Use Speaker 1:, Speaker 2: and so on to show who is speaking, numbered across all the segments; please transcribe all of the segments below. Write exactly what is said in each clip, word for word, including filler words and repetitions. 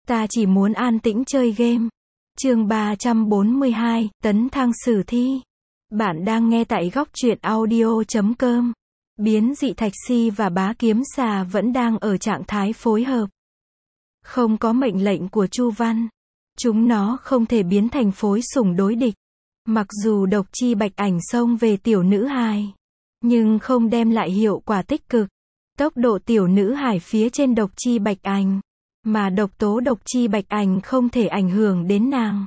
Speaker 1: Ta chỉ muốn an tĩnh chơi game. Chương ba trăm bốn mươi hai, tấn thăng sử thi. Bạn đang nghe tại góc truyện audio chấm com. Biến dị thạch si và bá kiếm xà vẫn đang ở trạng thái phối hợp. Không có mệnh lệnh của Chu Văn, chúng nó không thể biến thành phối sủng đối địch. Mặc dù độc chi bạch ảnh xông về tiểu nữ hài, nhưng không đem lại hiệu quả tích cực. Tốc độ tiểu nữ hài phía trên độc chi bạch ảnh, mà độc tố độc chi bạch ảnh không thể ảnh hưởng đến nàng.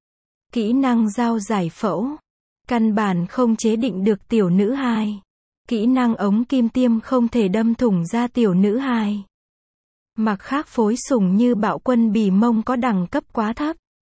Speaker 1: Kỹ năng dao giải phẫu, căn bản không chế định được tiểu nữ hài. Kỹ năng ống kim tiêm không thể đâm thủng ra tiểu nữ hài. Mặc khác phối sủng như bạo quân bì mông có đẳng cấp quá thấp,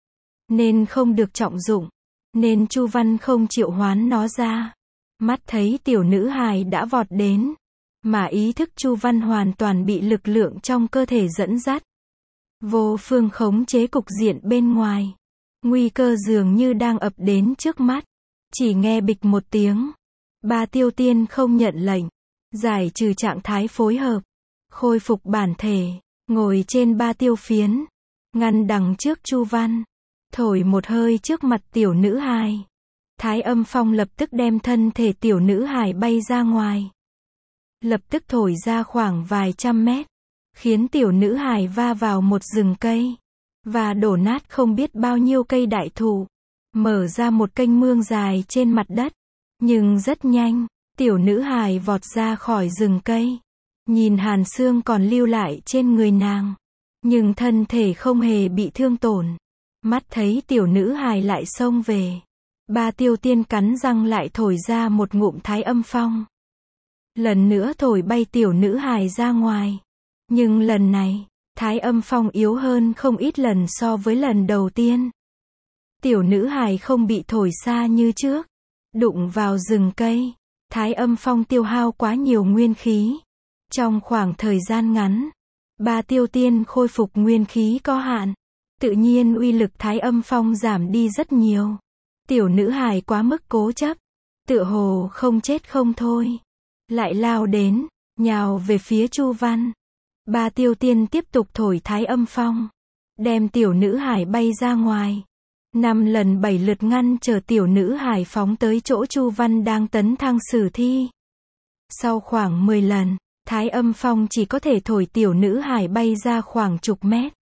Speaker 1: nên không được trọng dụng, nên Chu Văn không triệu hoán nó ra. Mắt thấy tiểu nữ hài đã vọt đến, mà ý thức Chu Văn hoàn toàn bị lực lượng trong cơ thể dẫn dắt. Vô phương khống chế cục diện bên ngoài. Nguy cơ dường như đang ập đến trước mắt. Chỉ nghe bịch một tiếng. Ba tiêu tiên không nhận lệnh. Giải trừ trạng thái phối hợp. Khôi phục bản thể. Ngồi trên ba tiêu phiến. Ngăn đằng trước Chu Văn. Thổi một hơi trước mặt tiểu nữ hài. Thái âm phong lập tức đem thân thể tiểu nữ hài bay ra ngoài. Lập tức thổi ra khoảng vài trăm mét. Khiến tiểu nữ hài va vào một rừng cây. Và đổ nát không biết bao nhiêu cây đại thụ. Mở ra một kênh mương dài trên mặt đất. Nhưng rất nhanh, tiểu nữ hài vọt ra khỏi rừng cây. Nhìn hàn xương còn lưu lại trên người nàng. Nhưng thân thể không hề bị thương tổn. Mắt thấy tiểu nữ hài lại xông về. Ba tiêu tiên cắn răng lại thổi ra một ngụm thái âm phong. Lần nữa thổi bay tiểu nữ hài ra ngoài. Nhưng lần này, thái âm phong yếu hơn không ít lần so với lần đầu tiên. Tiểu nữ hài không bị thổi xa như trước. Đụng vào rừng cây. Thái âm phong tiêu hao quá nhiều nguyên khí. Trong khoảng thời gian ngắn, ba tiêu tiên khôi phục nguyên khí có hạn. Tự nhiên uy lực thái âm phong giảm đi rất nhiều. Tiểu nữ hài quá mức cố chấp. Tựa hồ không chết không thôi. Lại lao đến, nhào về phía Chu Văn. Ba tiêu tiên tiếp tục thổi thái âm phong. Đem tiểu nữ hài bay ra ngoài. Năm lần bảy lượt ngăn chờ tiểu nữ hài phóng tới chỗ Chu Văn đang tấn thăng sử thi. Sau khoảng mười lần, thái âm phong chỉ có thể thổi tiểu nữ hài bay ra khoảng chục mét.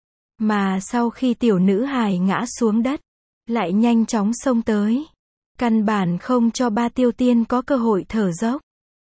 Speaker 1: Mà sau khi tiểu nữ hài ngã xuống đất, lại nhanh chóng xông tới. Căn bản không cho ba tiêu tiên có cơ hội thở dốc.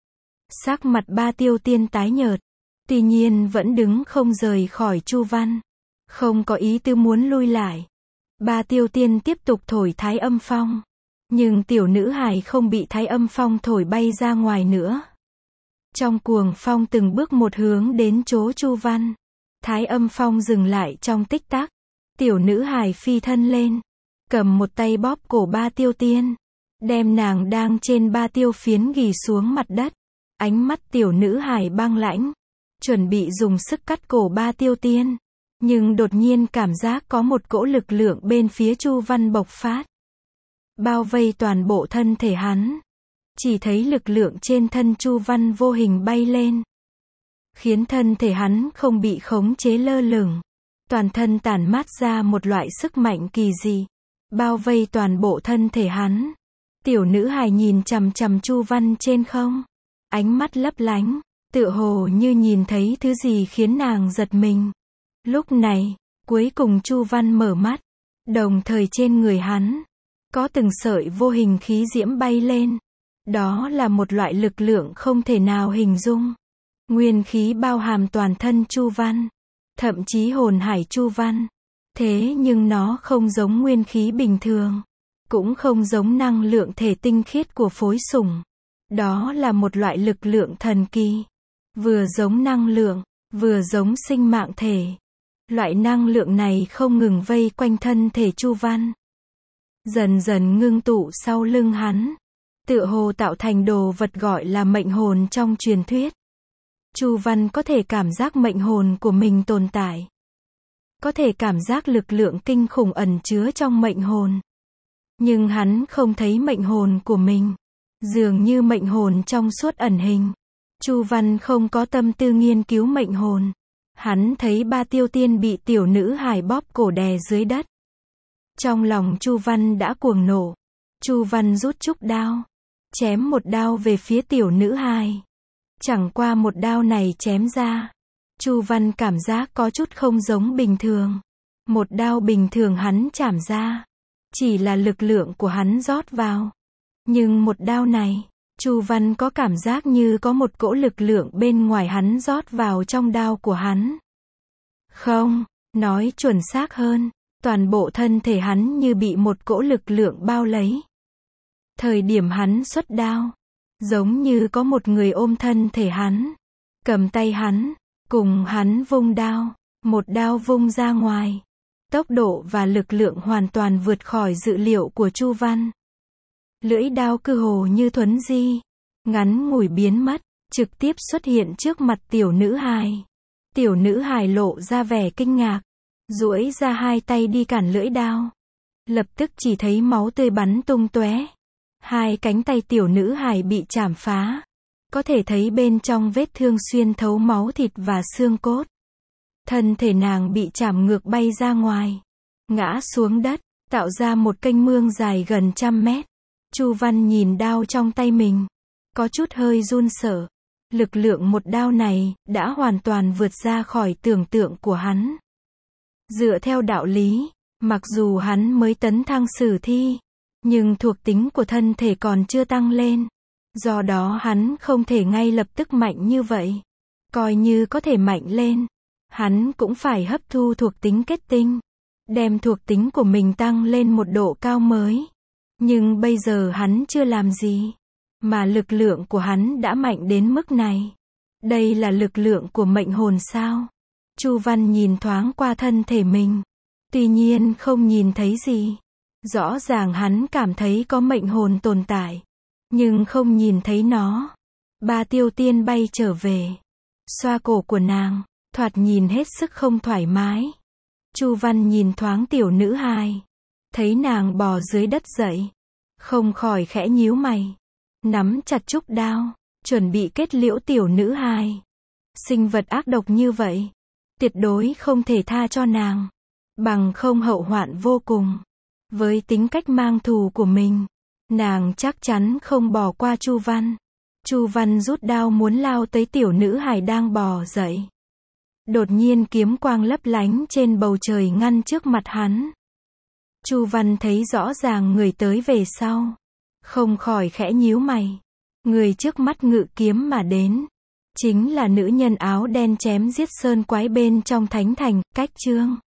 Speaker 1: Sắc mặt ba tiêu tiên tái nhợt. Tuy nhiên vẫn đứng không rời khỏi Chu Văn. Không có ý tư muốn lui lại. Ba tiêu tiên tiếp tục thổi thái âm phong. Nhưng tiểu nữ hài không bị thái âm phong thổi bay ra ngoài nữa. Trong cuồng phong từng bước một hướng đến chỗ Chu Văn. Thái âm phong dừng lại trong tích tắc. Tiểu nữ hài phi thân lên. Cầm một tay bóp cổ ba tiêu tiên. Đem nàng đang trên ba tiêu phiến ghì xuống mặt đất. Ánh mắt tiểu nữ hài băng lãnh. Chuẩn bị dùng sức cắt cổ ba tiêu tiên. Nhưng đột nhiên cảm giác có một cỗ lực lượng bên phía Chu Văn bộc phát. Bao vây toàn bộ thân thể hắn. Chỉ thấy lực lượng trên thân Chu Văn vô hình bay lên. Khiến thân thể hắn không bị khống chế lơ lửng. Toàn thân tản mát ra một loại sức mạnh kỳ dị. Bao vây toàn bộ thân thể hắn. Tiểu nữ hài nhìn chằm chằm Chu Văn trên không. Ánh mắt lấp lánh. Tựa hồ như nhìn thấy thứ gì khiến nàng giật mình. Lúc này, cuối cùng Chu Văn mở mắt. Đồng thời trên người hắn, có từng sợi vô hình khí diễm bay lên. Đó là một loại lực lượng không thể nào hình dung. Nguyên khí bao hàm toàn thân Chu Văn. Thậm chí hồn hải Chu Văn. Thế nhưng nó không giống nguyên khí bình thường. Cũng không giống năng lượng thể tinh khiết của phối sủng. Đó là một loại lực lượng thần kỳ. Vừa giống năng lượng, vừa giống sinh mạng thể. Loại năng lượng này không ngừng vây quanh thân thể Chu Văn. Dần dần ngưng tụ sau lưng hắn. Tựa hồ tạo thành đồ vật gọi là mệnh hồn trong truyền thuyết. Chu Văn có thể cảm giác mệnh hồn của mình tồn tại. Có thể cảm giác lực lượng kinh khủng ẩn chứa trong mệnh hồn. Nhưng hắn không thấy mệnh hồn của mình. Dường như mệnh hồn trong suốt ẩn hình. Chu Văn không có tâm tư nghiên cứu mệnh hồn. Hắn thấy Ba Tiêu Tiên bị tiểu nữ hài bóp cổ đè dưới đất. Trong lòng Chu Văn đã cuồng nổ. Chu Văn rút trúc đao, chém một đao về phía tiểu nữ hài. Chẳng qua một đao này chém ra, Chu Văn cảm giác có chút không giống bình thường. Một đao bình thường hắn chảm ra, chỉ là lực lượng của hắn rót vào. Nhưng một đao này, Chu Văn có cảm giác như có một cỗ lực lượng bên ngoài hắn rót vào trong đao của hắn. Không, nói chuẩn xác hơn, toàn bộ thân thể hắn như bị một cỗ lực lượng bao lấy. Thời điểm hắn xuất đao, giống như có một người ôm thân thể hắn, cầm tay hắn, cùng hắn vung đao, một đao vung ra ngoài. Tốc độ và lực lượng hoàn toàn vượt khỏi dự liệu của Chu Văn. Lưỡi đao cơ hồ như thuấn di, ngắn ngủi biến mất, trực tiếp xuất hiện trước mặt tiểu nữ hài. Tiểu nữ hài lộ ra vẻ kinh ngạc, duỗi ra hai tay đi cản lưỡi đao. Lập tức chỉ thấy máu tươi bắn tung tóe. Hai cánh tay tiểu nữ hài bị chảm phá. Có thể thấy bên trong vết thương xuyên thấu máu thịt và xương cốt. Thân thể nàng bị chảm ngược bay ra ngoài, ngã xuống đất, tạo ra một kênh mương dài gần trăm mét. Chu Văn nhìn đao trong tay mình, có chút hơi run sợ. Lực lượng một đao này đã hoàn toàn vượt ra khỏi tưởng tượng của hắn. Dựa theo đạo lý, mặc dù hắn mới tấn thăng sử thi, nhưng thuộc tính của thân thể còn chưa tăng lên. Do đó hắn không thể ngay lập tức mạnh như vậy. Coi như có thể mạnh lên, hắn cũng phải hấp thu thuộc tính kết tinh, đem thuộc tính của mình tăng lên một độ cao mới. Nhưng bây giờ hắn chưa làm gì, mà lực lượng của hắn đã mạnh đến mức này. Đây là lực lượng của mệnh hồn sao? Chu Văn nhìn thoáng qua thân thể mình, tuy nhiên không nhìn thấy gì. Rõ ràng hắn cảm thấy có mệnh hồn tồn tại, nhưng không nhìn thấy nó. Ba Tiêu Tiên bay trở về, xoa cổ của nàng, thoạt nhìn hết sức không thoải mái. Chu Văn nhìn thoáng tiểu nữ hài, thấy nàng bò dưới đất dậy, không khỏi khẽ nhíu mày, nắm chặt trúc đao, chuẩn bị kết liễu tiểu nữ hài. Sinh vật ác độc như vậy, tuyệt đối không thể tha cho nàng, bằng không hậu hoạn vô cùng. Với tính cách mang thù của mình, nàng chắc chắn không bỏ qua Chu Văn. Chu Văn rút đao muốn lao tới tiểu nữ hài đang bò dậy. Đột nhiên kiếm quang lấp lánh trên bầu trời ngăn trước mặt hắn. Chu Văn thấy rõ ràng người tới về sau, không khỏi khẽ nhíu mày. Người trước mắt ngự kiếm mà đến, chính là nữ nhân áo đen chém giết sơn quái bên trong thánh thành, Cách Trương.